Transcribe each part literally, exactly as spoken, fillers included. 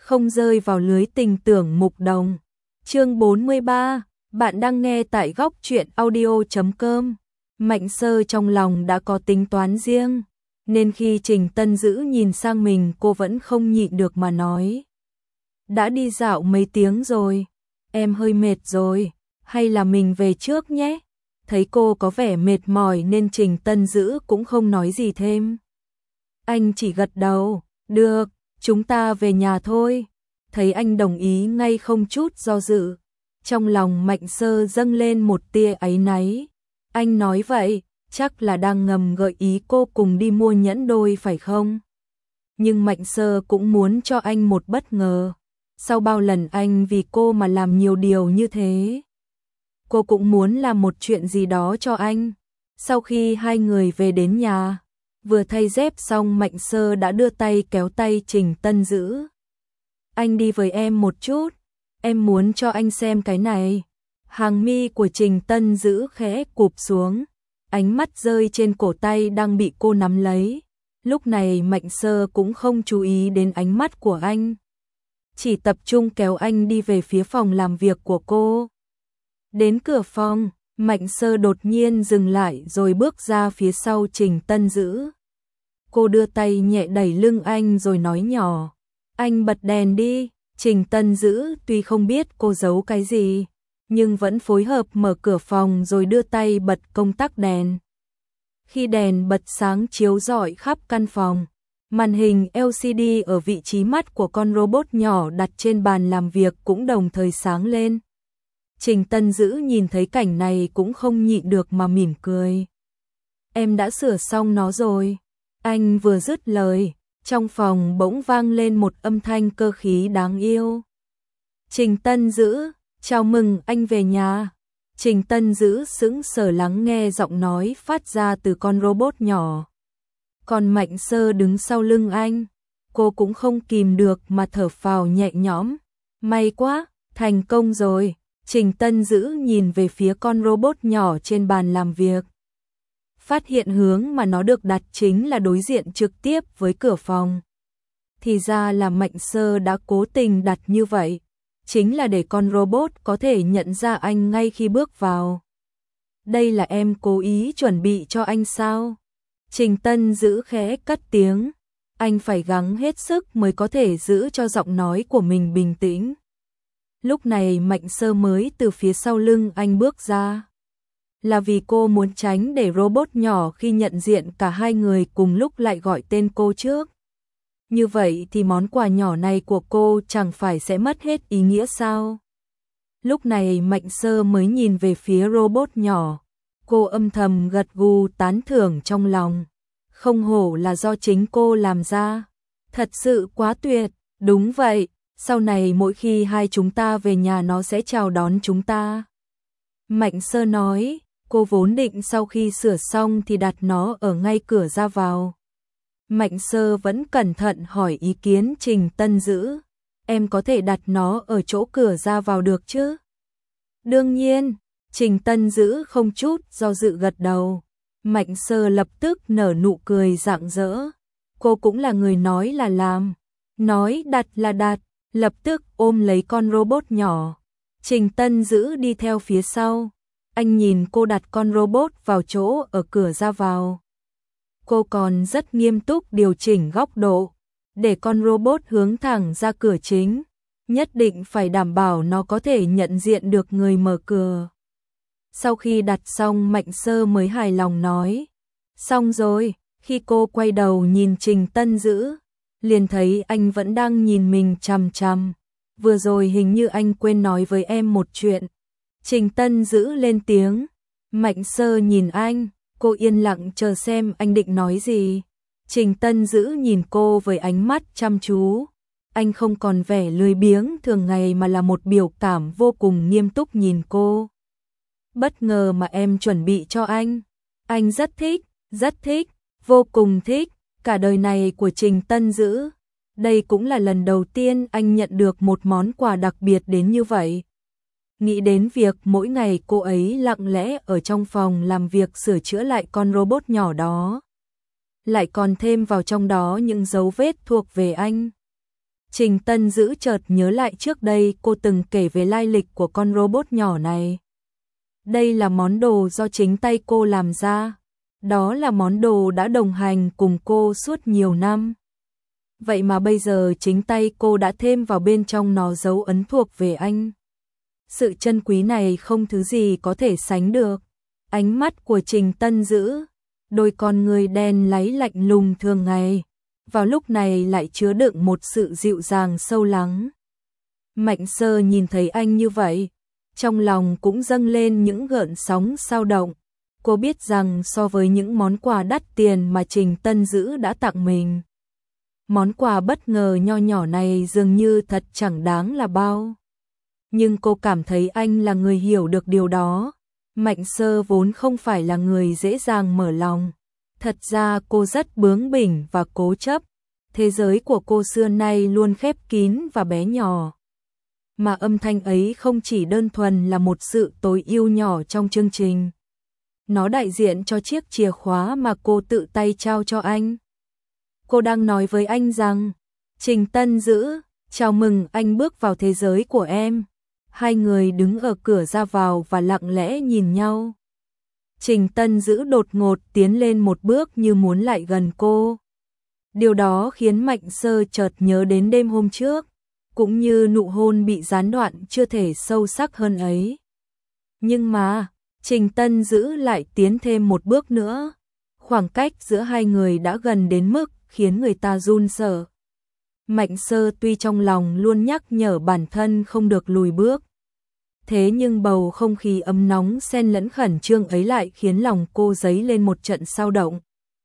không rơi vào lưới tình tưởng mục đồng. Chương bốn mươi ba, bạn đang nghe tại góc truyện audio chấm com. Mạnh Sơ trong lòng đã có tính toán riêng, nên khi Trình Tân Dữ nhìn sang mình cô vẫn không nhịn được mà nói. Đã đi dạo mấy tiếng rồi, em hơi mệt rồi, hay là mình về trước nhé? Thấy cô có vẻ mệt mỏi nên Trình Tân Dữ cũng không nói gì thêm. Anh chỉ gật đầu, được, chúng ta về nhà thôi. Thấy anh đồng ý ngay không chút do dự. Trong lòng Mạnh Sơ dâng lên một tia áy náy. Anh nói vậy, chắc là đang ngầm gợi ý cô cùng đi mua nhẫn đôi phải không? Nhưng Mạnh Sơ cũng muốn cho anh một bất ngờ. Sau bao lần anh vì cô mà làm nhiều điều như thế, cô cũng muốn làm một chuyện gì đó cho anh. Sau khi hai người về đến nhà, vừa thay dép xong Mạnh Sơ đã đưa tay kéo tay Trình Tân Dữ. Anh đi với em một chút, em muốn cho anh xem cái này. Hàng mi của Trình Tân Dữ khẽ cụp xuống, ánh mắt rơi trên cổ tay đang bị cô nắm lấy. Lúc này Mạnh Sơ cũng không chú ý đến ánh mắt của anh, chỉ tập trung kéo anh đi về phía phòng làm việc của cô. Đến cửa phòng, Mạnh Sơ đột nhiên dừng lại rồi bước ra phía sau Trình Tân Dữ. Cô đưa tay nhẹ đẩy lưng anh rồi nói nhỏ, anh bật đèn đi. Trình Tân Dữ tuy không biết cô giấu cái gì, nhưng vẫn phối hợp mở cửa phòng rồi đưa tay bật công tắc đèn. Khi đèn bật sáng chiếu rọi khắp căn phòng, màn hình lờ xê đê ở vị trí mắt của con robot nhỏ đặt trên bàn làm việc cũng đồng thời sáng lên. Trình Tân Dữ nhìn thấy cảnh này cũng không nhịn được mà mỉm cười. Em đã sửa xong nó rồi. Anh vừa dứt lời, trong phòng bỗng vang lên một âm thanh cơ khí đáng yêu. Trình Tân Dữ, chào mừng anh về nhà. Trình Tân Dữ sững sờ lắng nghe giọng nói phát ra từ con robot nhỏ. Còn Mạnh Sơ đứng sau lưng anh, cô cũng không kìm được mà thở phào nhẹ nhõm. May quá, thành công rồi. Trình Tân Dữ nhìn về phía con robot nhỏ trên bàn làm việc, phát hiện hướng mà nó được đặt chính là đối diện trực tiếp với cửa phòng. Thì ra là Mạnh Sơ đã cố tình đặt như vậy, chính là để con robot có thể nhận ra anh ngay khi bước vào. Đây là em cố ý chuẩn bị cho anh sao? Trình Tân Dữ khẽ cất tiếng, anh phải gắng hết sức mới có thể giữ cho giọng nói của mình bình tĩnh. Lúc này Mạnh Sơ mới từ phía sau lưng anh bước ra. Là vì cô muốn tránh để robot nhỏ khi nhận diện cả hai người cùng lúc lại gọi tên cô trước. Như vậy thì món quà nhỏ này của cô chẳng phải sẽ mất hết ý nghĩa sao? Lúc này Mạnh Sơ mới nhìn về phía robot nhỏ. Cô âm thầm gật gù tán thưởng trong lòng. Không hổ là do chính cô làm ra. Thật sự quá tuyệt, đúng vậy. Sau này mỗi khi hai chúng ta về nhà nó sẽ chào đón chúng ta. Mạnh Sơ nói, cô vốn định sau khi sửa xong thì đặt nó ở ngay cửa ra vào. Mạnh Sơ vẫn cẩn thận hỏi ý kiến Trình Tân Dữ. Em có thể đặt nó ở chỗ cửa ra vào được chứ? Đương nhiên, Trình Tân Dữ không chút do dự gật đầu. Mạnh Sơ lập tức nở nụ cười rạng rỡ. Cô cũng là người nói là làm, nói đặt là đặt. Lập tức ôm lấy con robot nhỏ. Trình Tân Dữ đi theo phía sau. Anh nhìn cô đặt con robot vào chỗ ở cửa ra vào. Cô còn rất nghiêm túc điều chỉnh góc độ, để con robot hướng thẳng ra cửa chính. Nhất định phải đảm bảo nó có thể nhận diện được người mở cửa. Sau khi đặt xong Mạnh Sơ mới hài lòng nói. Xong rồi, khi cô quay đầu nhìn Trình Tân Dữ, liền thấy anh vẫn đang nhìn mình chằm chằm. Vừa rồi hình như anh quên nói với em một chuyện. Trình Tân Dữ lên tiếng. Mạnh Sơ nhìn anh, cô yên lặng chờ xem anh định nói gì. Trình Tân Dữ nhìn cô với ánh mắt chăm chú. Anh không còn vẻ lười biếng thường ngày mà là một biểu cảm vô cùng nghiêm túc nhìn cô. Bất ngờ mà em chuẩn bị cho anh. Anh rất thích, rất thích, vô cùng thích. Cả đời này của Trình Tân Dữ, đây cũng là lần đầu tiên anh nhận được một món quà đặc biệt đến như vậy. Nghĩ đến việc mỗi ngày cô ấy lặng lẽ ở trong phòng làm việc sửa chữa lại con robot nhỏ đó, lại còn thêm vào trong đó những dấu vết thuộc về anh. Trình Tân Dữ chợt nhớ lại trước đây cô từng kể về lai lịch của con robot nhỏ này. Đây là món đồ do chính tay cô làm ra. Đó là món đồ đã đồng hành cùng cô suốt nhiều năm. Vậy mà bây giờ chính tay cô đã thêm vào bên trong nó dấu ấn thuộc về anh. Sự trân quý này không thứ gì có thể sánh được. Ánh mắt của Trình Tân Dữ, đôi con người đen láy lạnh lùng thường ngày, vào lúc này lại chứa đựng một sự dịu dàng sâu lắng. Mạnh Sơ nhìn thấy anh như vậy, trong lòng cũng dâng lên những gợn sóng sao động. Cô biết rằng so với những món quà đắt tiền mà Trình Tân Dữ đã tặng mình, món quà bất ngờ nho nhỏ này dường như thật chẳng đáng là bao. Nhưng cô cảm thấy anh là người hiểu được điều đó. Mạnh Sơ vốn không phải là người dễ dàng mở lòng. Thật ra cô rất bướng bỉnh và cố chấp. Thế giới của cô xưa nay luôn khép kín và bé nhỏ. Mà âm thanh ấy không chỉ đơn thuần là một sự tối ưu nhỏ trong chương trình. Nó đại diện cho chiếc chìa khóa mà cô tự tay trao cho anh. Cô đang nói với anh rằng, Trình Tân Dữ, chào mừng anh bước vào thế giới của em. Hai người đứng ở cửa ra vào và lặng lẽ nhìn nhau. Trình Tân Dữ đột ngột tiến lên một bước như muốn lại gần cô. Điều đó khiến Mạnh Sơ chợt nhớ đến đêm hôm trước, cũng như nụ hôn bị gián đoạn chưa thể sâu sắc hơn ấy. Nhưng mà, Trình Tân Dữ lại tiến thêm một bước nữa. Khoảng cách giữa hai người đã gần đến mức khiến người ta run sợ. Mạnh Sơ tuy trong lòng luôn nhắc nhở bản thân không được lùi bước. Thế nhưng bầu không khí ấm nóng xen lẫn khẩn trương ấy lại khiến lòng cô dấy lên một trận xao động.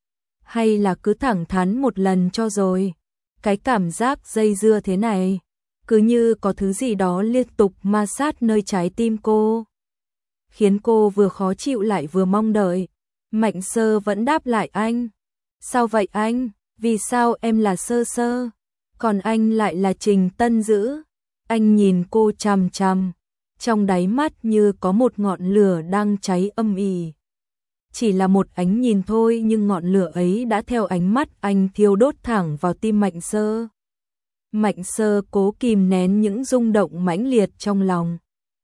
Hay là cứ thẳng thắn một lần cho rồi. Cái cảm giác dây dưa thế này, cứ như có thứ gì đó liên tục ma sát nơi trái tim cô, khiến cô vừa khó chịu lại vừa mong đợi. Mạnh Sơ vẫn đáp lại anh. Sao vậy anh? Vì sao em là Sơ Sơ, còn anh lại là Trình Tân Dữ? Anh nhìn cô chằm chằm, trong đáy mắt như có một ngọn lửa đang cháy âm ỉ. Chỉ là một ánh nhìn thôi nhưng ngọn lửa ấy đã theo ánh mắt anh thiêu đốt thẳng vào tim Mạnh Sơ. Mạnh Sơ cố kìm nén những rung động mãnh liệt trong lòng.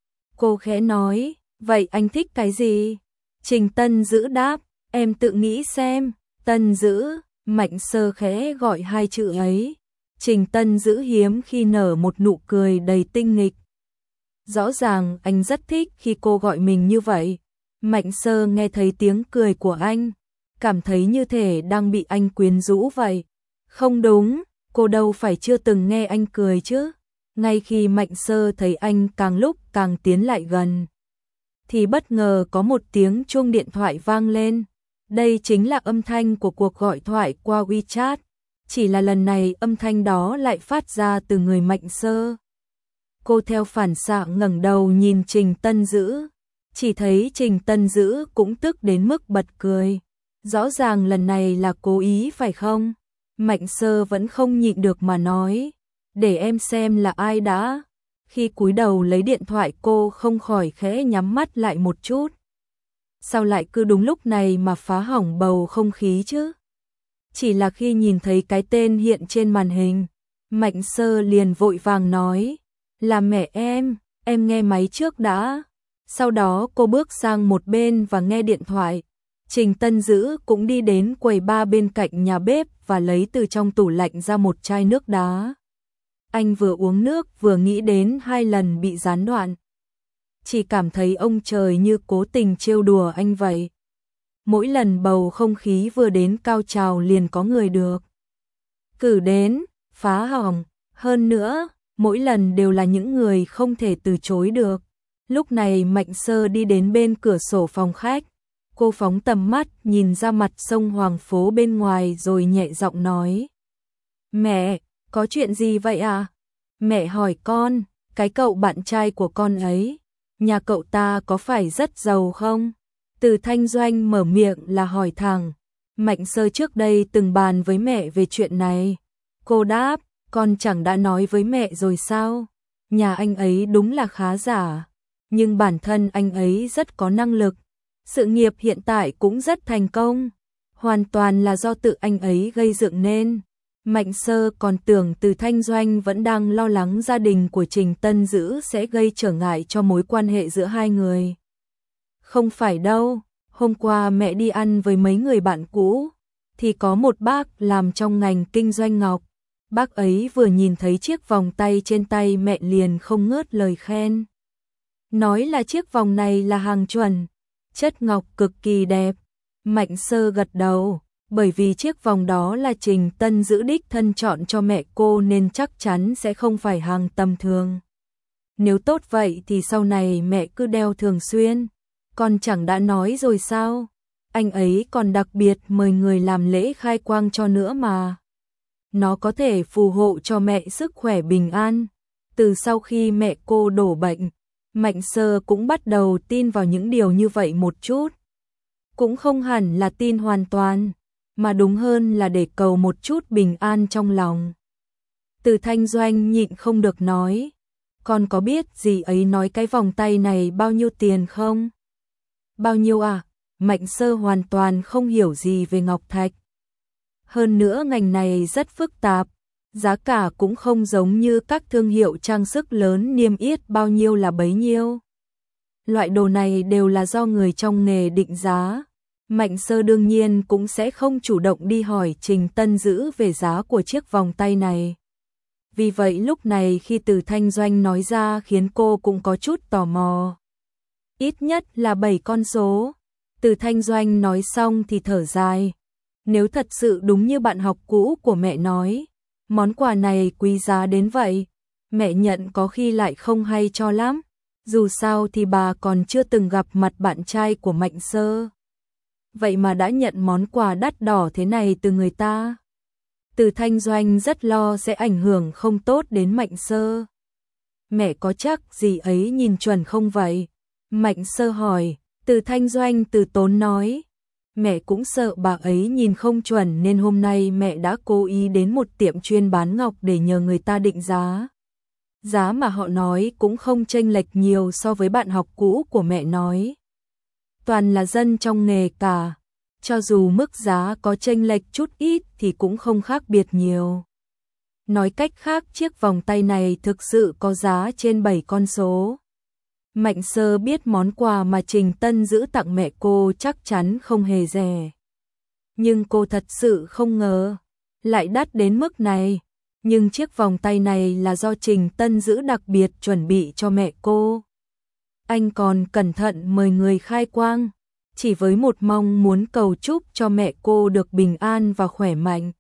Cô khẽ nói, vậy anh thích cái gì? Trình Tân Dữ đáp, em tự nghĩ xem. Tân Dữ, Mạnh Sơ khẽ gọi hai chữ ấy. Trình Tân Dữ hiếm khi nở một nụ cười đầy tinh nghịch. Rõ ràng anh rất thích khi cô gọi mình như vậy. Mạnh Sơ nghe thấy tiếng cười của anh, cảm thấy như thể đang bị anh quyến rũ vậy. Không đúng, cô đâu phải chưa từng nghe anh cười chứ. Ngay khi Mạnh Sơ thấy anh càng lúc càng tiến lại gần, thì bất ngờ có một tiếng chuông điện thoại vang lên. Đây chính là âm thanh của cuộc gọi thoại qua WeChat. Chỉ là lần này âm thanh đó lại phát ra từ người Mạnh Sơ. Cô theo phản xạ ngẩng đầu nhìn Trình Tân Dữ. Chỉ thấy Trình Tân Dữ cũng tức đến mức bật cười. Rõ ràng lần này là cố ý phải không? Mạnh Sơ vẫn không nhịn được mà nói. Để em xem là ai đã. Khi cúi đầu lấy điện thoại cô không khỏi khẽ nhắm mắt lại một chút. Sao lại cứ đúng lúc này mà phá hỏng bầu không khí chứ? Chỉ là khi nhìn thấy cái tên hiện trên màn hình, Mạnh Sơ liền vội vàng nói. Là mẹ em, em nghe máy trước đã. Sau đó cô bước sang một bên và nghe điện thoại. Trình Tân Dữ cũng đi đến quầy bar bên cạnh nhà bếp và lấy từ trong tủ lạnh ra một chai nước đá. Anh vừa uống nước vừa nghĩ đến hai lần bị gián đoạn. Chỉ cảm thấy ông trời như cố tình trêu đùa anh vậy. Mỗi lần bầu không khí vừa đến cao trào liền có người được cử đến, phá hỏng. Hơn nữa, mỗi lần đều là những người không thể từ chối được. Lúc này Mạnh Sơ đi đến bên cửa sổ phòng khách. Cô phóng tầm mắt nhìn ra mặt sông Hoàng Phố bên ngoài rồi nhẹ giọng nói. Mẹ, có chuyện gì vậy à? Mẹ hỏi con, cái cậu bạn trai của con ấy, nhà cậu ta có phải rất giàu không? Từ Thanh Doanh mở miệng là hỏi thẳng. Mạnh Sơ trước đây từng bàn với mẹ về chuyện này. Cô đáp, con chẳng đã nói với mẹ rồi sao? Nhà anh ấy đúng là khá giả, nhưng bản thân anh ấy rất có năng lực. Sự nghiệp hiện tại cũng rất thành công, hoàn toàn là do tự anh ấy gây dựng nên. Mạnh Sơ còn tưởng Từ Thanh Doanh vẫn đang lo lắng gia đình của Trình Tân Dữ sẽ gây trở ngại cho mối quan hệ giữa hai người. Không phải đâu, hôm qua mẹ đi ăn với mấy người bạn cũ, thì có một bác làm trong ngành kinh doanh ngọc. Bác ấy vừa nhìn thấy chiếc vòng tay trên tay mẹ liền không ngớt lời khen. Nói là chiếc vòng này là hàng chuẩn, chất ngọc cực kỳ đẹp. Mạnh Sơ gật đầu, bởi vì chiếc vòng đó là Trình Tân Dữ đích thân chọn cho mẹ cô nên chắc chắn sẽ không phải hàng tầm thường. Nếu tốt vậy thì sau này mẹ cứ đeo thường xuyên, con chẳng đã nói rồi sao? Anh ấy còn đặc biệt mời người làm lễ khai quang cho nữa mà. Nó có thể phù hộ cho mẹ sức khỏe bình an. Từ sau khi mẹ cô đổ bệnh, Mạnh Sơ cũng bắt đầu tin vào những điều như vậy một chút. Cũng không hẳn là tin hoàn toàn, mà đúng hơn là để cầu một chút bình an trong lòng. Từ Thanh Doanh nhịn không được nói, con có biết dì ấy nói cái vòng tay này bao nhiêu tiền không? Bao nhiêu à? Mạnh Sơ hoàn toàn không hiểu gì về ngọc thạch. Hơn nữa ngành này rất phức tạp, giá cả cũng không giống như các thương hiệu trang sức lớn niêm yết bao nhiêu là bấy nhiêu. Loại đồ này đều là do người trong nghề định giá. Mạnh Sơ đương nhiên cũng sẽ không chủ động đi hỏi Trình Tân Dữ về giá của chiếc vòng tay này. Vì vậy lúc này khi Từ Thanh Doanh nói ra khiến cô cũng có chút tò mò. Ít nhất là bảy con số. Từ Thanh Doanh nói xong thì thở dài. Nếu thật sự đúng như bạn học cũ của mẹ nói, món quà này quý giá đến vậy, mẹ nhận có khi lại không hay cho lắm. Dù sao thì bà còn chưa từng gặp mặt bạn trai của Mạnh Sơ. Vậy mà đã nhận món quà đắt đỏ thế này từ người ta. Từ Thanh Doanh rất lo sẽ ảnh hưởng không tốt đến Mạnh Sơ. Mẹ có chắc dì ấy nhìn chuẩn không vậy? Mạnh Sơ hỏi. Từ Thanh Doanh từ tốn nói. Mẹ cũng sợ bà ấy nhìn không chuẩn nên hôm nay mẹ đã cố ý đến một tiệm chuyên bán ngọc để nhờ người ta định giá. Giá mà họ nói cũng không chênh lệch nhiều so với bạn học cũ của mẹ nói. Toàn là dân trong nghề cả, cho dù mức giá có chênh lệch chút ít thì cũng không khác biệt nhiều. Nói cách khác chiếc vòng tay này thực sự có giá trên bảy con số. Mạnh Sơ biết món quà mà Trình Tân Dữ tặng mẹ cô chắc chắn không hề rẻ. Nhưng cô thật sự không ngờ, lại đắt đến mức này. Nhưng chiếc vòng tay này là do Trình Tân Dữ đặc biệt chuẩn bị cho mẹ cô. Anh còn cẩn thận mời người khai quang, chỉ với một mong muốn cầu chúc cho mẹ cô được bình an và khỏe mạnh.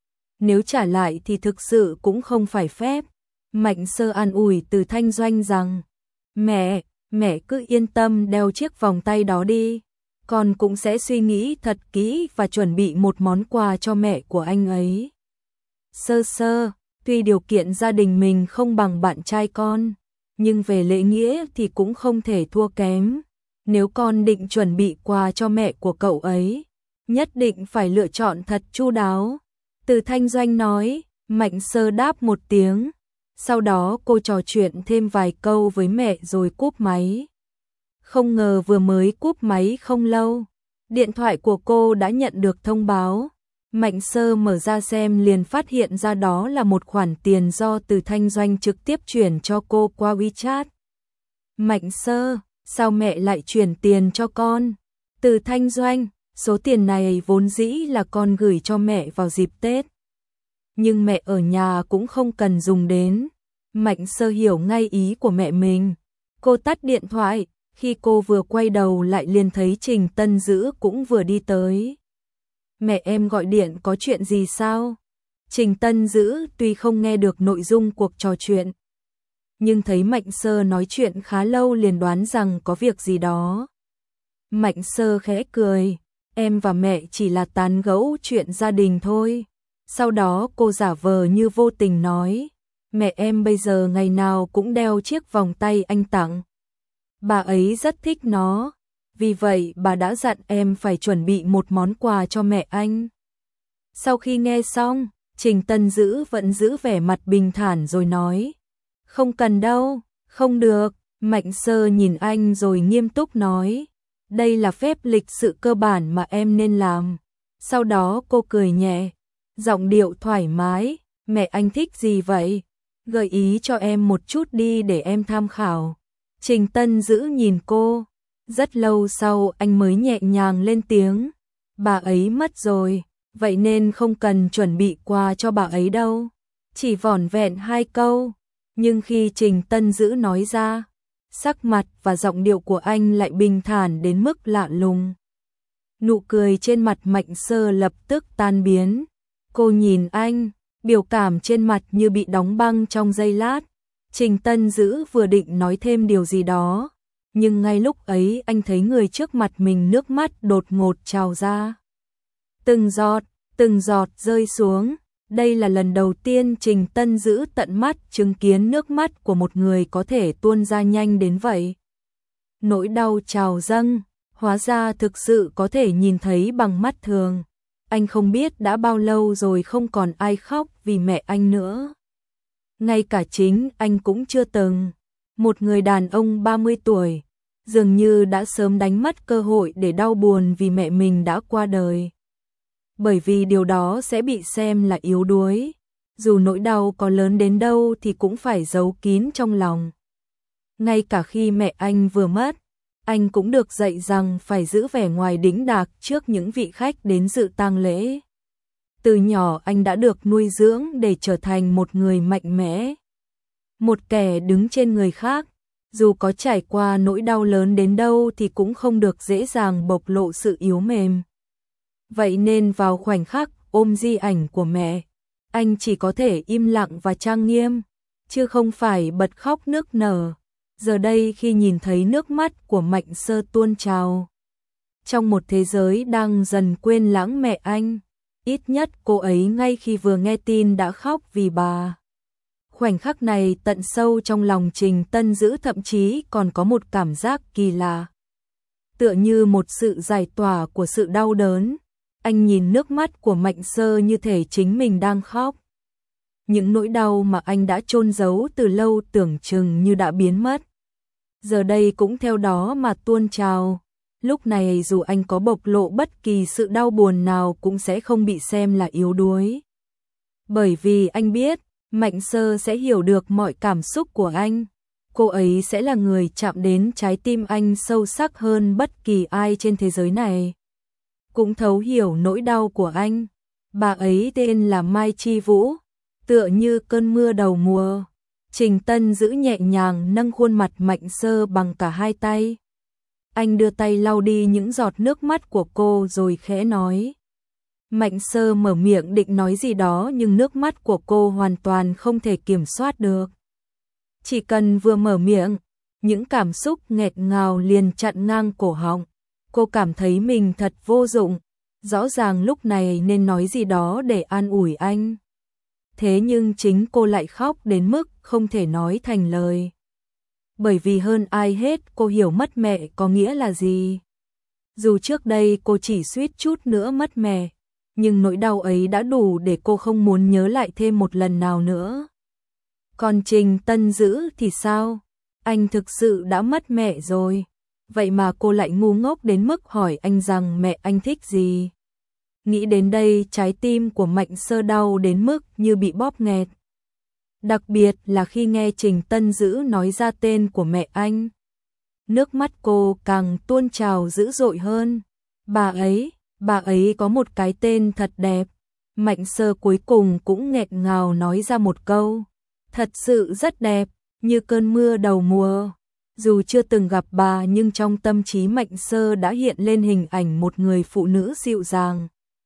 Nếu trả lại thì thực sự cũng không phải phép. Mạnh Sơ an ủi Từ Thanh Doanh rằng, mẹ, mẹ cứ yên tâm đeo chiếc vòng tay đó đi. Con cũng sẽ suy nghĩ thật kỹ và chuẩn bị một món quà cho mẹ của anh ấy. Sơ Sơ, tuy điều kiện gia đình mình không bằng bạn trai con, nhưng về lễ nghĩa thì cũng không thể thua kém. Nếu con định chuẩn bị quà cho mẹ của cậu ấy, nhất định phải lựa chọn thật chu đáo. Từ Thanh Doanh nói. Mạnh Sơ đáp một tiếng. Sau đó cô trò chuyện thêm vài câu với mẹ rồi cúp máy. Không ngờ vừa mới cúp máy không lâu, điện thoại của cô đã nhận được thông báo. Mạnh Sơ mở ra xem liền phát hiện ra đó là một khoản tiền do Từ Thanh Doanh trực tiếp chuyển cho cô qua WeChat. Mạnh Sơ, sao mẹ lại chuyển tiền cho con? Từ Thanh Doanh, số tiền này vốn dĩ là con gửi cho mẹ vào dịp Tết. Nhưng mẹ ở nhà cũng không cần dùng đến. Mạnh Sơ hiểu ngay ý của mẹ mình. Cô tắt điện thoại, khi cô vừa quay đầu lại liền thấy Trình Tân Dữ cũng vừa đi tới. Mẹ em gọi điện có chuyện gì sao? Trình Tân Dữ tuy không nghe được nội dung cuộc trò chuyện, nhưng thấy Mạnh Sơ nói chuyện khá lâu liền đoán rằng có việc gì đó. Mạnh Sơ khẽ cười, em và mẹ chỉ là tán gẫu chuyện gia đình thôi. Sau đó cô giả vờ như vô tình nói, mẹ em bây giờ ngày nào cũng đeo chiếc vòng tay anh tặng. Bà ấy rất thích nó, vì vậy bà đã dặn em phải chuẩn bị một món quà cho mẹ anh. Sau khi nghe xong, Trình Tân Dữ vẫn giữ vẻ mặt bình thản rồi nói, không cần đâu, không được. Mạnh Sơ nhìn anh rồi nghiêm túc nói, đây là phép lịch sự cơ bản mà em nên làm. Sau đó cô cười nhẹ, giọng điệu thoải mái, mẹ anh thích gì vậy? Gợi ý cho em một chút đi để em tham khảo. Trình Tân Dữ nhìn cô, rất lâu sau anh mới nhẹ nhàng lên tiếng, bà ấy mất rồi, vậy nên không cần chuẩn bị quà cho bà ấy đâu. Chỉ vỏn vẹn hai câu, nhưng khi Trình Tân Dữ nói ra, sắc mặt và giọng điệu của anh lại bình thản đến mức lạ lùng. Nụ cười trên mặt Mạnh Sơ lập tức tan biến. Cô nhìn anh, biểu cảm trên mặt như bị đóng băng trong giây lát. Trình Tân Dữ vừa định nói thêm điều gì đó, nhưng ngay lúc ấy anh thấy người trước mặt mình nước mắt đột ngột trào ra. Từng giọt, từng giọt rơi xuống. Đây là lần đầu tiên Trình Tân Dữ tận mắt chứng kiến nước mắt của một người có thể tuôn ra nhanh đến vậy. Nỗi đau trào dâng, hóa ra thực sự có thể nhìn thấy bằng mắt thường. Anh không biết đã bao lâu rồi không còn ai khóc vì mẹ anh nữa. Ngay cả chính anh cũng chưa từng. Một người đàn ông ba mươi tuổi, dường như đã sớm đánh mất cơ hội để đau buồn vì mẹ mình đã qua đời. Bởi vì điều đó sẽ bị xem là yếu đuối. Dù nỗi đau có lớn đến đâu thì cũng phải giấu kín trong lòng. Ngay cả khi mẹ anh vừa mất, anh cũng được dạy rằng phải giữ vẻ ngoài đĩnh đạc trước những vị khách đến dự tang lễ. Từ nhỏ anh đã được nuôi dưỡng để trở thành một người mạnh mẽ, một kẻ đứng trên người khác. Dù có trải qua nỗi đau lớn đến đâu thì cũng không được dễ dàng bộc lộ sự yếu mềm. Vậy nên vào khoảnh khắc ôm di ảnh của mẹ, anh chỉ có thể im lặng và trang nghiêm, chứ không phải bật khóc nức nở. Giờ đây khi nhìn thấy nước mắt của Mạnh Sơ tuôn trào, trong một thế giới đang dần quên lãng mẹ anh, ít nhất cô ấy ngay khi vừa nghe tin đã khóc vì bà. Khoảnh khắc này tận sâu trong lòng Trình Tân Dữ thậm chí còn có một cảm giác kỳ lạ. Tựa như một sự giải tỏa của sự đau đớn. Anh nhìn nước mắt của Mạnh Sơ như thể chính mình đang khóc. Những nỗi đau mà anh đã chôn giấu từ lâu tưởng chừng như đã biến mất, giờ đây cũng theo đó mà tuôn trào. Lúc này dù anh có bộc lộ bất kỳ sự đau buồn nào cũng sẽ không bị xem là yếu đuối. Bởi vì anh biết, Mạnh Sơ sẽ hiểu được mọi cảm xúc của anh. Cô ấy sẽ là người chạm đến trái tim anh sâu sắc hơn bất kỳ ai trên thế giới này. Cũng thấu hiểu nỗi đau của anh. Bà ấy tên là Mai Chi Vũ, tựa như cơn mưa đầu mùa. Trình Tân Dữ nhẹ nhàng nâng khuôn mặt Mạnh Sơ bằng cả hai tay. Anh đưa tay lau đi những giọt nước mắt của cô rồi khẽ nói. Mạnh Sơ mở miệng định nói gì đó nhưng nước mắt của cô hoàn toàn không thể kiểm soát được. Chỉ cần vừa mở miệng, những cảm xúc nghẹt ngào liền chặn ngang cổ họng. Cô cảm thấy mình thật vô dụng, rõ ràng lúc này nên nói gì đó để an ủi anh. Thế nhưng chính cô lại khóc đến mức không thể nói thành lời. Bởi vì hơn ai hết cô hiểu mất mẹ có nghĩa là gì. Dù trước đây cô chỉ suýt chút nữa mất mẹ, nhưng nỗi đau ấy đã đủ để cô không muốn nhớ lại thêm một lần nào nữa. Còn Trình Tân Dữ thì sao? Anh thực sự đã mất mẹ rồi. Vậy mà cô lại ngu ngốc đến mức hỏi anh rằng mẹ anh thích gì. Nghĩ đến đây trái tim của Mạnh Sơ đau đến mức như bị bóp nghẹt. Đặc biệt là khi nghe Trình Tân Dữ nói ra tên của mẹ anh. Nước mắt cô càng tuôn trào dữ dội hơn. Bà ấy, bà ấy có một cái tên thật đẹp. Mạnh Sơ cuối cùng cũng nghẹn ngào nói ra một câu. Thật sự rất đẹp, như cơn mưa đầu mùa. Dù chưa từng gặp bà nhưng trong tâm trí Mạnh Sơ đã hiện lên hình ảnh một người phụ nữ dịu dàng.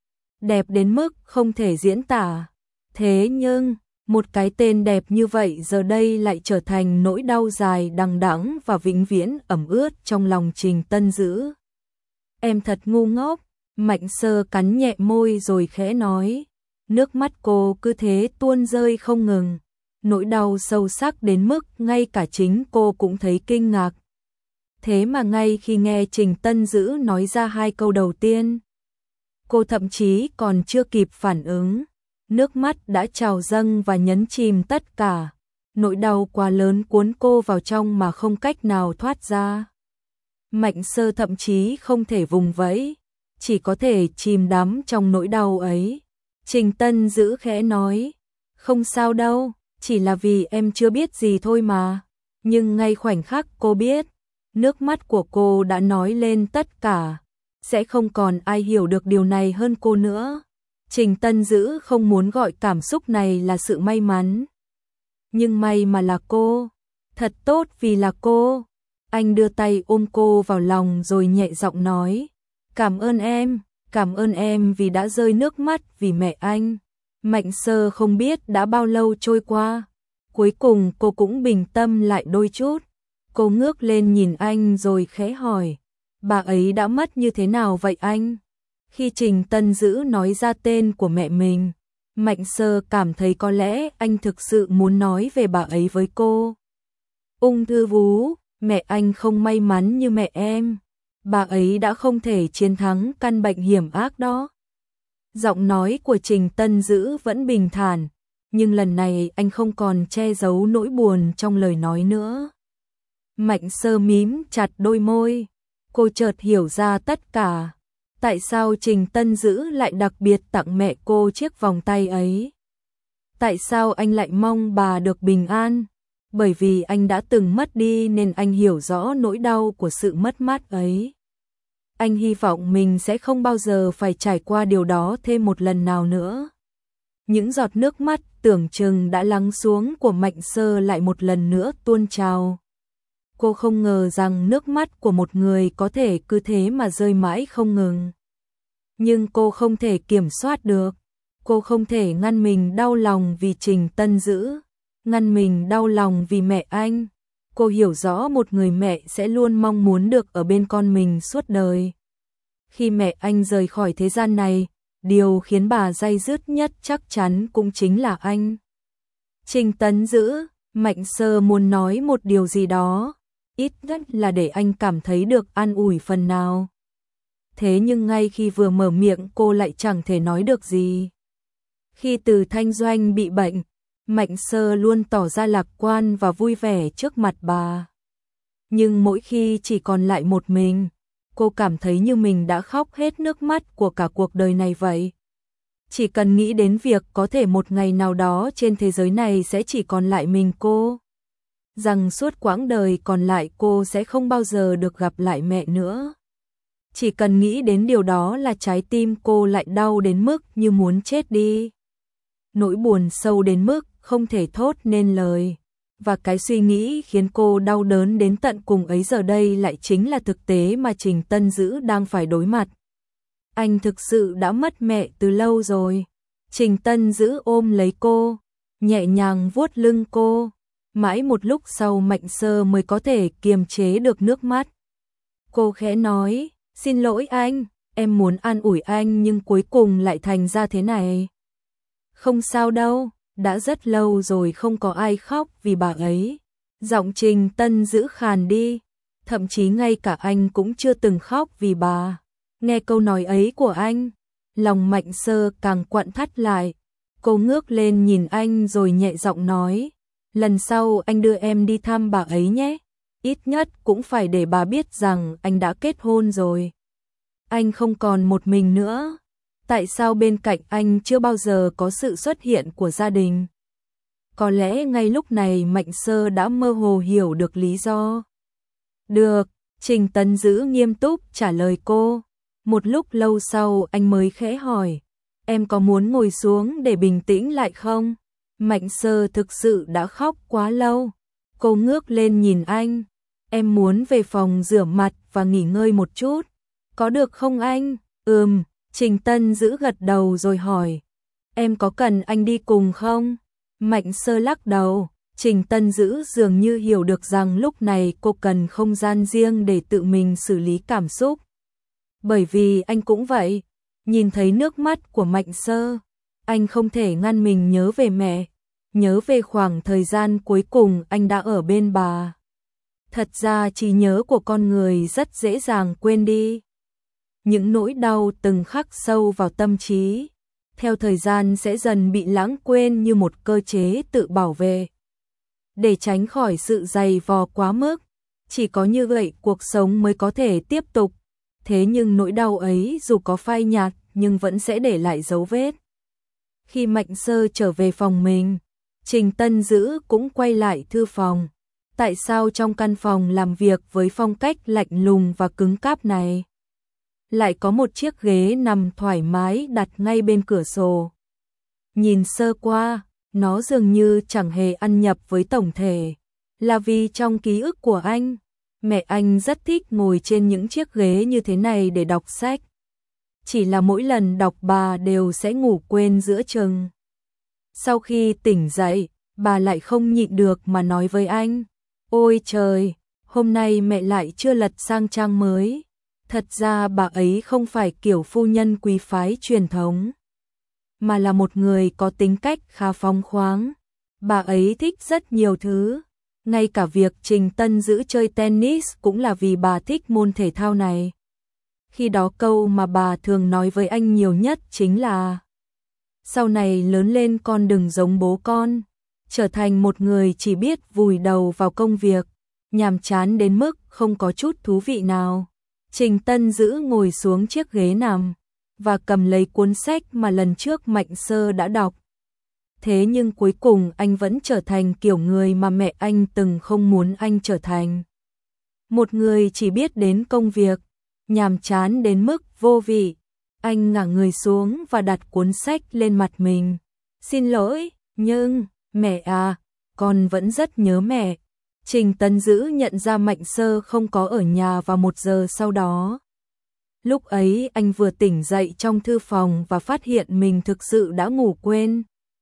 Đẹp đến mức không thể diễn tả. Thế nhưng, một cái tên đẹp như vậy giờ đây lại trở thành nỗi đau dài đằng đẵng và vĩnh viễn ẩm ướt trong lòng Trình Tân Dữ. Em thật ngu ngốc, Mạnh Sơ cắn nhẹ môi rồi khẽ nói. Nước mắt cô cứ thế tuôn rơi không ngừng. Nỗi đau sâu sắc đến mức ngay cả chính cô cũng thấy kinh ngạc. Thế mà ngay khi nghe Trình Tân Dữ nói ra hai câu đầu tiên, cô thậm chí còn chưa kịp phản ứng. Nước mắt đã trào dâng và nhấn chìm tất cả. Nỗi đau quá lớn cuốn cô vào trong mà không cách nào thoát ra. Mạnh Sơ thậm chí không thể vùng vẫy, chỉ có thể chìm đắm trong nỗi đau ấy. Trình Tân Dữ khẽ nói, không sao đâu, chỉ là vì em chưa biết gì thôi mà. Nhưng ngay khoảnh khắc cô biết, nước mắt của cô đã nói lên tất cả, sẽ không còn ai hiểu được điều này hơn cô nữa. Trình Tân Dữ không muốn gọi cảm xúc này là sự may mắn. Nhưng may mà là cô, thật tốt vì là cô. Anh đưa tay ôm cô vào lòng rồi nhẹ giọng nói, cảm ơn em, cảm ơn em vì đã rơi nước mắt vì mẹ anh. Mạnh Sơ không biết đã bao lâu trôi qua, cuối cùng cô cũng bình tâm lại đôi chút. Cô ngước lên nhìn anh rồi khẽ hỏi, bà ấy đã mất như thế nào vậy anh? Khi Trình Tân Dữ nói ra tên của mẹ mình, Mạnh Sơ cảm thấy có lẽ anh thực sự muốn nói về bà ấy với cô. Ung thư vú, mẹ anh không may mắn như mẹ em. Bà ấy đã không thể chiến thắng căn bệnh hiểm ác đó. Giọng nói của Trình Tân Dữ vẫn bình thản, nhưng lần này anh không còn che giấu nỗi buồn trong lời nói nữa. Mạnh Sơ mím chặt đôi môi, cô chợt hiểu ra tất cả. Tại sao Trình Tân Dữ lại đặc biệt tặng mẹ cô chiếc vòng tay ấy? Tại sao anh lại mong bà được bình an? Bởi vì anh đã từng mất đi nên anh hiểu rõ nỗi đau của sự mất mát ấy. Anh hy vọng mình sẽ không bao giờ phải trải qua điều đó thêm một lần nào nữa. Những giọt nước mắt tưởng chừng đã lắng xuống của Mạnh Sơ lại một lần nữa tuôn trào. Cô không ngờ rằng nước mắt của một người có thể cứ thế mà rơi mãi không ngừng. Nhưng cô không thể kiểm soát được. Cô không thể ngăn mình đau lòng vì Trình Tân Dữ, ngăn mình đau lòng vì mẹ anh. Cô hiểu rõ một người mẹ sẽ luôn mong muốn được ở bên con mình suốt đời. Khi mẹ anh rời khỏi thế gian này, điều khiến bà day dứt nhất chắc chắn cũng chính là anh. Trình Tân Dữ, Mạnh Sơ muốn nói một điều gì đó, ít nhất là để anh cảm thấy được an ủi phần nào. Thế nhưng ngay khi vừa mở miệng cô lại chẳng thể nói được gì. Khi Từ Thanh Doanh bị bệnh, Mạnh Sơ luôn tỏ ra lạc quan và vui vẻ trước mặt bà. Nhưng mỗi khi chỉ còn lại một mình, cô cảm thấy như mình đã khóc hết nước mắt của cả cuộc đời này vậy. Chỉ cần nghĩ đến việc có thể một ngày nào đó trên thế giới này sẽ chỉ còn lại mình cô, rằng suốt quãng đời còn lại cô sẽ không bao giờ được gặp lại mẹ nữa. Chỉ cần nghĩ đến điều đó là trái tim cô lại đau đến mức như muốn chết đi. Nỗi buồn sâu đến mức không thể thốt nên lời. Và cái suy nghĩ khiến cô đau đớn đến tận cùng ấy giờ đây lại chính là thực tế mà Trình Tân Dữ đang phải đối mặt. Anh thực sự đã mất mẹ từ lâu rồi. Trình Tân Dữ ôm lấy cô, nhẹ nhàng vuốt lưng cô. Mãi một lúc sau Mạnh Sơ mới có thể kiềm chế được nước mắt. Cô khẽ nói, xin lỗi anh, em muốn an ủi anh nhưng cuối cùng lại thành ra thế này. Không sao đâu, đã rất lâu rồi không có ai khóc vì bà ấy. Giọng Trình Tân Dữ khàn đi, thậm chí ngay cả anh cũng chưa từng khóc vì bà. Nghe câu nói ấy của anh, lòng Mạnh Sơ càng quặn thắt lại. Cô ngước lên nhìn anh rồi nhẹ giọng nói, lần sau anh đưa em đi thăm bà ấy nhé. Ít nhất cũng phải để bà biết rằng anh đã kết hôn rồi. Anh không còn một mình nữa. Tại sao bên cạnh anh chưa bao giờ có sự xuất hiện của gia đình? Có lẽ ngay lúc này Mạnh Sơ đã mơ hồ hiểu được lý do. Được, Trình Tân Dữ nghiêm túc trả lời cô. Một lúc lâu sau anh mới khẽ hỏi, em có muốn ngồi xuống để bình tĩnh lại không? Mạnh Sơ thực sự đã khóc quá lâu. Cô ngước lên nhìn anh, em muốn về phòng rửa mặt và nghỉ ngơi một chút. Có được không anh? Ừm. Trình Tân Dữ gật đầu rồi hỏi, em có cần anh đi cùng không? Mạnh Sơ lắc đầu. Trình Tân Dữ dường như hiểu được rằng lúc này cô cần không gian riêng để tự mình xử lý cảm xúc. Bởi vì anh cũng vậy, nhìn thấy nước mắt của Mạnh Sơ, anh không thể ngăn mình nhớ về mẹ, nhớ về khoảng thời gian cuối cùng anh đã ở bên bà. Thật ra trí nhớ của con người rất dễ dàng quên đi. Những nỗi đau từng khắc sâu vào tâm trí, theo thời gian sẽ dần bị lãng quên như một cơ chế tự bảo vệ. Để tránh khỏi sự dày vò quá mức, chỉ có như vậy cuộc sống mới có thể tiếp tục. Thế nhưng nỗi đau ấy dù có phai nhạt nhưng vẫn sẽ để lại dấu vết. Khi Mạnh Sơ trở về phòng mình, Trình Tân Dữ cũng quay lại thư phòng. Tại sao trong căn phòng làm việc với phong cách lạnh lùng và cứng cáp này lại có một chiếc ghế nằm thoải mái đặt ngay bên cửa sổ? Nhìn sơ qua, nó dường như chẳng hề ăn nhập với tổng thể. Là vì trong ký ức của anh, mẹ anh rất thích ngồi trên những chiếc ghế như thế này để đọc sách. Chỉ là mỗi lần đọc bà đều sẽ ngủ quên giữa chừng. Sau khi tỉnh dậy, bà lại không nhịn được mà nói với anh: "Ôi trời, hôm nay mẹ lại chưa lật sang trang mới." Thật ra bà ấy không phải kiểu phu nhân quý phái truyền thống, mà là một người có tính cách khá phóng khoáng. Bà ấy thích rất nhiều thứ, ngay cả việc Trình Tân Dữ chơi tennis cũng là vì bà thích môn thể thao này. Khi đó câu mà bà thường nói với anh nhiều nhất chính là: "Sau này lớn lên con đừng giống bố con, trở thành một người chỉ biết vùi đầu vào công việc, nhàm chán đến mức không có chút thú vị nào." Trình Tân Dữ ngồi xuống chiếc ghế nằm và cầm lấy cuốn sách mà lần trước Mạnh Sơ đã đọc. Thế nhưng cuối cùng anh vẫn trở thành kiểu người mà mẹ anh từng không muốn anh trở thành. Một người chỉ biết đến công việc, nhàm chán đến mức vô vị. Anh ngả người xuống và đặt cuốn sách lên mặt mình. "Xin lỗi, nhưng, mẹ à, con vẫn rất nhớ mẹ." Trình Tân Dữ nhận ra Mạnh Sơ không có ở nhà vào một giờ sau đó. Lúc ấy anh vừa tỉnh dậy trong thư phòng và phát hiện mình thực sự đã ngủ quên.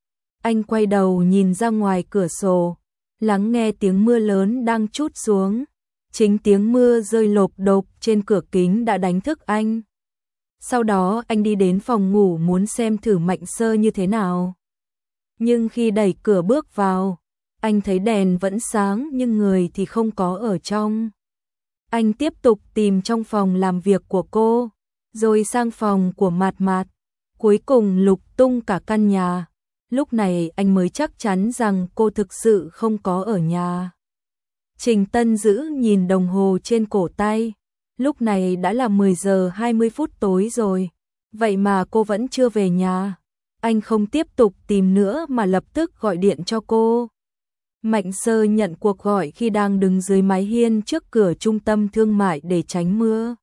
Anh quay đầu nhìn ra ngoài cửa sổ, lắng nghe tiếng mưa lớn đang trút xuống. Chính tiếng mưa rơi lộp độp trên cửa kính đã đánh thức anh. Sau đó anh đi đến phòng ngủ muốn xem thử Mạnh Sơ như thế nào. Nhưng khi đẩy cửa bước vào, anh thấy đèn vẫn sáng nhưng người thì không có ở trong. Anh tiếp tục tìm trong phòng làm việc của cô, rồi sang phòng của Mạt Mạt, cuối cùng lục tung cả căn nhà. Lúc này anh mới chắc chắn rằng cô thực sự không có ở nhà. Trình Tân Dữ nhìn đồng hồ trên cổ tay, lúc này đã là mười giờ hai mươi phút tối rồi, vậy mà cô vẫn chưa về nhà. Anh không tiếp tục tìm nữa mà lập tức gọi điện cho cô. Mạnh Sơ nhận cuộc gọi khi đang đứng dưới mái hiên trước cửa trung tâm thương mại để tránh mưa.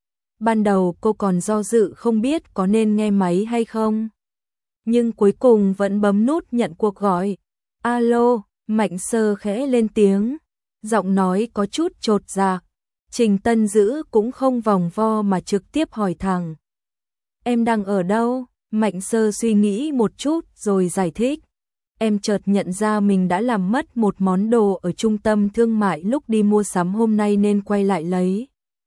Ban đầu cô còn do dự không biết có nên nghe máy hay không, nhưng cuối cùng vẫn bấm nút nhận cuộc gọi. "Alo." Mạnh Sơ khẽ lên tiếng, giọng nói có chút chột dạ. Trình Tân Dữ cũng không vòng vo mà trực tiếp hỏi thẳng: "Em đang ở đâu?" Mạnh Sơ suy nghĩ một chút rồi giải thích: "Em chợt nhận ra mình đã làm mất một món đồ ở trung tâm thương mại lúc đi mua sắm hôm nay nên quay lại lấy.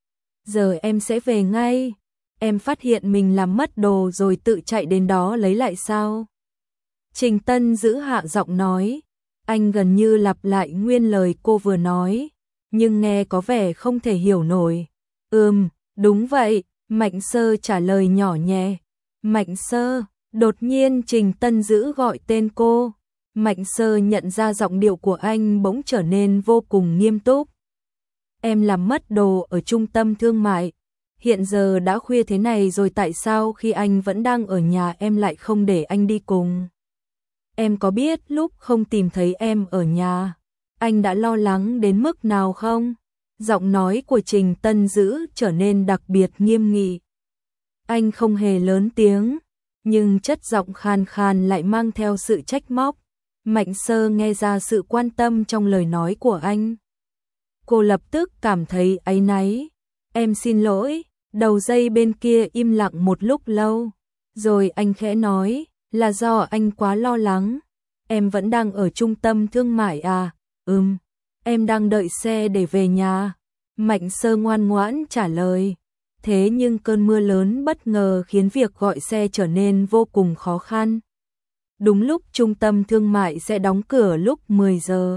Giờ em sẽ về ngay." "Em phát hiện mình làm mất đồ rồi tự chạy đến đó lấy lại sao?" Trình Tân Dữ hạ giọng nói. Anh gần như lặp lại nguyên lời cô vừa nói, nhưng nghe có vẻ không thể hiểu nổi. "Ừm, đúng vậy." Mạnh Sơ trả lời nhỏ nhẹ. "Mạnh Sơ." Đột nhiên Trình Tân Dữ gọi tên cô. Mạnh Sơ nhận ra giọng điệu của anh bỗng trở nên vô cùng nghiêm túc. "Em làm mất đồ ở trung tâm thương mại. Hiện giờ đã khuya thế này rồi, tại sao khi anh vẫn đang ở nhà em lại không để anh đi cùng? Em có biết lúc không tìm thấy em ở nhà, anh đã lo lắng đến mức nào không?" Giọng nói của Trình Tân Dữ trở nên đặc biệt nghiêm nghị. Anh không hề lớn tiếng, nhưng chất giọng khàn khàn lại mang theo sự trách móc. Mạnh Sơ nghe ra sự quan tâm trong lời nói của anh. Cô lập tức cảm thấy áy náy. "Em xin lỗi." Đầu dây bên kia im lặng một lúc lâu, rồi anh khẽ nói, "Là do anh quá lo lắng." "Em vẫn đang ở trung tâm thương mại à?" "Ừm, em đang đợi xe để về nhà." Mạnh Sơ ngoan ngoãn trả lời. Thế nhưng cơn mưa lớn bất ngờ khiến việc gọi xe trở nên vô cùng khó khăn. Đúng lúc trung tâm thương mại sẽ đóng cửa lúc mười giờ.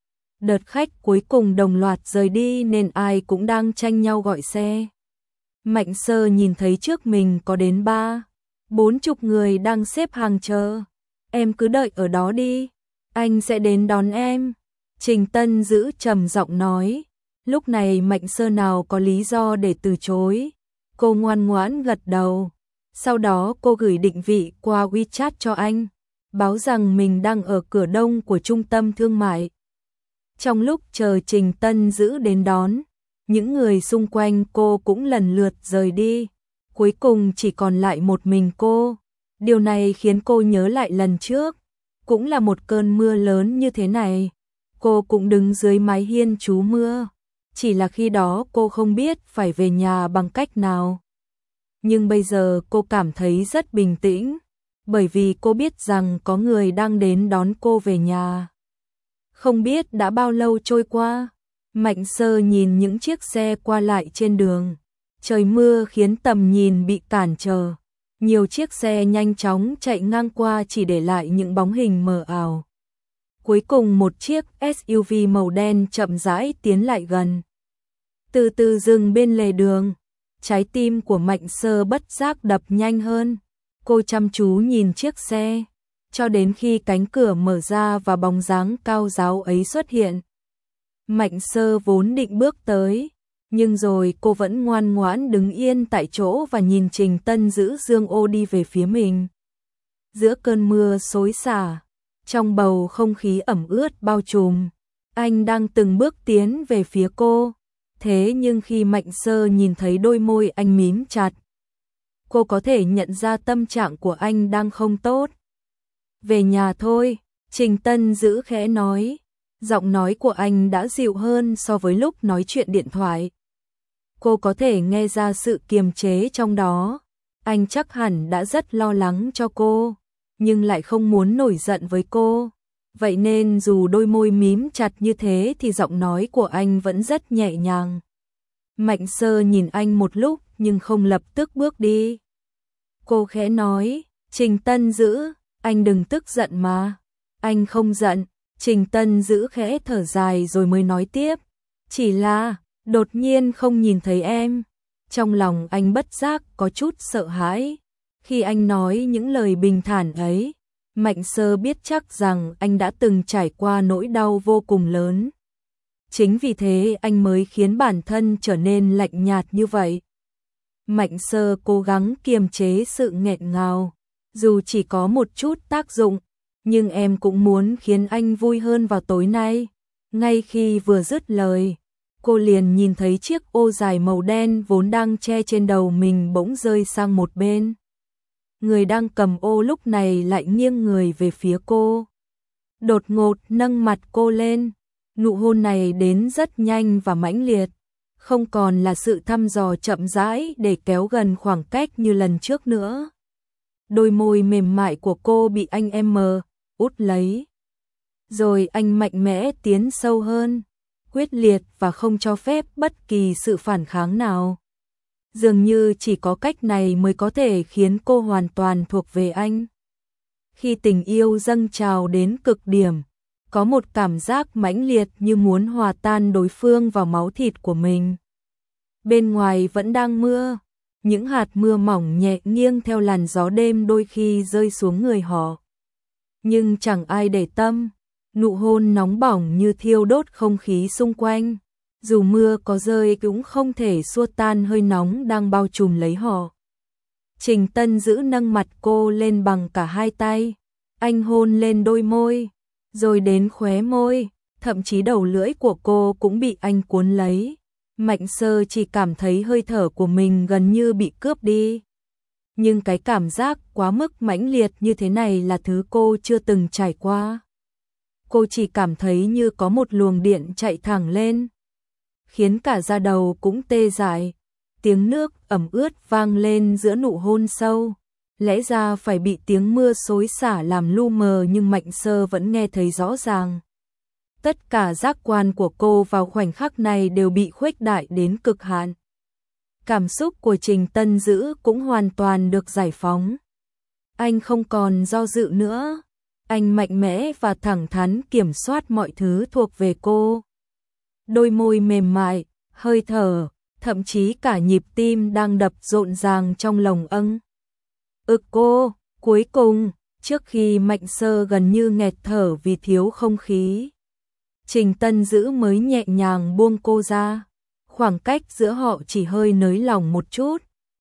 Đợt khách cuối cùng đồng loạt rời đi nên ai cũng đang tranh nhau gọi xe. Mạnh Sơ nhìn thấy trước mình có đến ba, bốn chục người đang xếp hàng chờ. "Em cứ đợi ở đó đi, anh sẽ đến đón em." Trình Tân Dữ trầm giọng nói. Lúc này Mạnh Sơ nào có lý do để từ chối. Cô ngoan ngoãn gật đầu. Sau đó cô gửi định vị qua WeChat cho anh, báo rằng mình đang ở cửa đông của trung tâm thương mại. Trong lúc chờ Trình Tân Dữ đến đón, những người xung quanh cô cũng lần lượt rời đi, cuối cùng chỉ còn lại một mình cô. Điều này khiến cô nhớ lại lần trước, cũng là một cơn mưa lớn như thế này. Cô cũng đứng dưới mái hiên trú mưa, chỉ là khi đó cô không biết phải về nhà bằng cách nào. Nhưng bây giờ cô cảm thấy rất bình tĩnh, bởi vì cô biết rằng có người đang đến đón cô về nhà. Không biết đã bao lâu trôi qua, Mạnh Sơ nhìn những chiếc xe qua lại trên đường. Trời mưa khiến tầm nhìn bị cản trở. Nhiều chiếc xe nhanh chóng chạy ngang qua chỉ để lại những bóng hình mờ ảo. Cuối cùng một chiếc ét u vê màu đen chậm rãi tiến lại gần. Từ từ dừng bên lề đường. Trái tim của Mạnh Sơ bất giác đập nhanh hơn. Cô chăm chú nhìn chiếc xe, cho đến khi cánh cửa mở ra và bóng dáng cao ráo ấy xuất hiện. Mạnh Sơ vốn định bước tới, nhưng rồi cô vẫn ngoan ngoãn đứng yên tại chỗ và nhìn Trình Tân Dữ dương ô đi về phía mình. Giữa cơn mưa xối xả, trong bầu không khí ẩm ướt bao trùm, anh đang từng bước tiến về phía cô. Thế nhưng khi Mạnh Sơ nhìn thấy đôi môi anh mím chặt, cô có thể nhận ra tâm trạng của anh đang không tốt. Về nhà thôi, Trình Tân Dữ khẽ nói. Giọng nói của anh đã dịu hơn so với lúc nói chuyện điện thoại. Cô có thể nghe ra sự kiềm chế trong đó. Anh chắc hẳn đã rất lo lắng cho cô, nhưng lại không muốn nổi giận với cô. Vậy nên dù đôi môi mím chặt như thế thì giọng nói của anh vẫn rất nhẹ nhàng. Mạnh Sơ nhìn anh một lúc nhưng không lập tức bước đi. Cô khẽ nói, Trình Tân Dữ, anh đừng tức giận mà. Anh không giận. Trình Tân Dữ khẽ thở dài rồi mới nói tiếp. Chỉ là, đột nhiên không nhìn thấy em. Trong lòng anh bất giác có chút sợ hãi. Khi anh nói những lời bình thản ấy, Mạnh Sơ biết chắc rằng anh đã từng trải qua nỗi đau vô cùng lớn. Chính vì thế anh mới khiến bản thân trở nên lạnh nhạt như vậy. Mạnh Sơ cố gắng kiềm chế sự nghẹn ngào, dù chỉ có một chút tác dụng, nhưng em cũng muốn khiến anh vui hơn vào tối nay. Ngay khi vừa dứt lời, cô liền nhìn thấy chiếc ô dài màu đen vốn đang che trên đầu mình bỗng rơi sang một bên. Người đang cầm ô lúc này lại nghiêng người về phía cô. Đột ngột nâng mặt cô lên, nụ hôn này đến rất nhanh và mãnh liệt, không còn là sự thăm dò chậm rãi để kéo gần khoảng cách như lần trước nữa. Đôi môi mềm mại của cô bị anh em mờ, út lấy. Rồi anh mạnh mẽ tiến sâu hơn, quyết liệt và không cho phép bất kỳ sự phản kháng nào. Dường như chỉ có cách này mới có thể khiến cô hoàn toàn thuộc về anh. Khi tình yêu dâng trào đến cực điểm, có một cảm giác mãnh liệt như muốn hòa tan đối phương vào máu thịt của mình. Bên ngoài vẫn đang mưa, những hạt mưa mỏng nhẹ nghiêng theo làn gió đêm đôi khi rơi xuống người họ. Nhưng chẳng ai để tâm, nụ hôn nóng bỏng như thiêu đốt không khí xung quanh. Dù mưa có rơi cũng không thể xua tan hơi nóng đang bao trùm lấy họ. Trình Tân Dữ nâng mặt cô lên bằng cả hai tay. Anh hôn lên đôi môi, rồi đến khóe môi, thậm chí đầu lưỡi của cô cũng bị anh cuốn lấy. Mạnh Sơ chỉ cảm thấy hơi thở của mình gần như bị cướp đi. Nhưng cái cảm giác quá mức mãnh liệt như thế này là thứ cô chưa từng trải qua. Cô chỉ cảm thấy như có một luồng điện chạy thẳng lên, khiến cả da đầu cũng tê dại. Tiếng nước ẩm ướt vang lên giữa nụ hôn sâu. Lẽ ra phải bị tiếng mưa xối xả làm lu mờ nhưng Mạnh Sơ vẫn nghe thấy rõ ràng. Tất cả giác quan của cô vào khoảnh khắc này đều bị khuếch đại đến cực hạn. Cảm xúc của Trình Tân Dữ cũng hoàn toàn được giải phóng. Anh không còn do dự nữa. Anh mạnh mẽ và thẳng thắn kiểm soát mọi thứ thuộc về cô. Đôi môi mềm mại, hơi thở, thậm chí cả nhịp tim đang đập rộn ràng trong lồng âng. Ực cô, cuối cùng, trước khi Mạnh Sơ gần như nghẹt thở vì thiếu không khí, Trình Tân Dữ mới nhẹ nhàng buông cô ra. Khoảng cách giữa họ chỉ hơi nới lỏng một chút,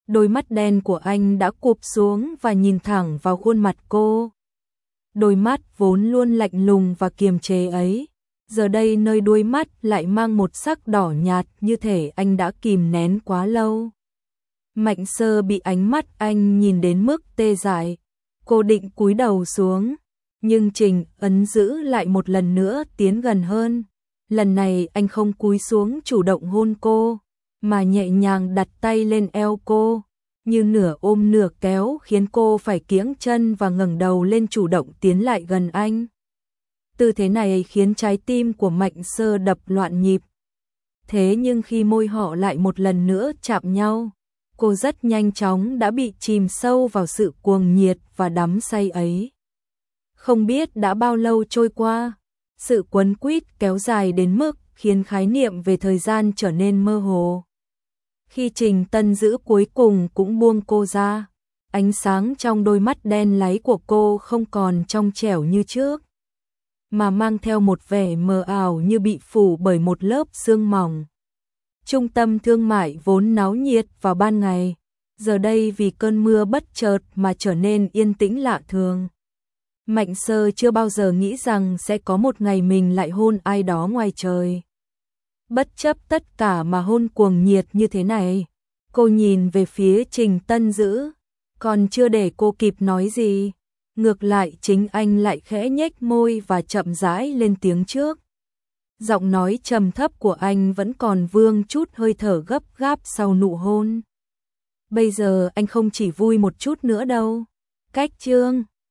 Đôi mắt đen của anh đã cụp xuống và nhìn thẳng vào khuôn mặt cô. Đôi mắt vốn luôn lạnh lùng và kiềm chế ấy, giờ đây nơi đuôi mắt lại mang một sắc đỏ nhạt như thể anh đã kìm nén quá lâu. Mạnh Sơ bị ánh mắt anh nhìn đến mức tê dại, cô định cúi đầu xuống, nhưng Trình Ấn giữ lại một lần nữa tiến gần hơn. Lần này anh không cúi xuống chủ động hôn cô, mà nhẹ nhàng đặt tay lên eo cô, như nửa ôm nửa kéo khiến cô phải kiễng chân và ngẩng đầu lên chủ động tiến lại gần anh. Tư thế này khiến trái tim của Mạnh Sơ đập loạn nhịp. Thế nhưng khi môi họ lại một lần nữa chạm nhau, cô rất nhanh chóng đã bị chìm sâu vào sự cuồng nhiệt và đắm say ấy. Không biết đã bao lâu trôi qua, sự quấn quýt kéo dài đến mức khiến khái niệm về thời gian trở nên mơ hồ. Khi Trình Tân Dữ cuối cùng cũng buông cô ra, ánh sáng trong đôi mắt đen láy của cô không còn trong trẻo như trước, mà mang theo một vẻ mờ ảo như bị phủ bởi một lớp sương mỏng. Trung tâm thương mại vốn náo nhiệt vào ban ngày, giờ đây vì cơn mưa bất chợt mà trở nên yên tĩnh lạ thường. Mạnh Sơ chưa bao giờ nghĩ rằng sẽ có một ngày mình lại hôn ai đó ngoài trời. Bất chấp tất cả mà hôn cuồng nhiệt như thế này, cô nhìn về phía Trình Tân Dữ, còn chưa để cô kịp nói gì, ngược lại chính anh lại khẽ nhếch môi và chậm rãi lên tiếng trước. Giọng nói trầm thấp của anh vẫn còn vương chút hơi thở gấp gáp sau nụ hôn. Bây giờ anh không chỉ vui một chút nữa đâu. Cách chương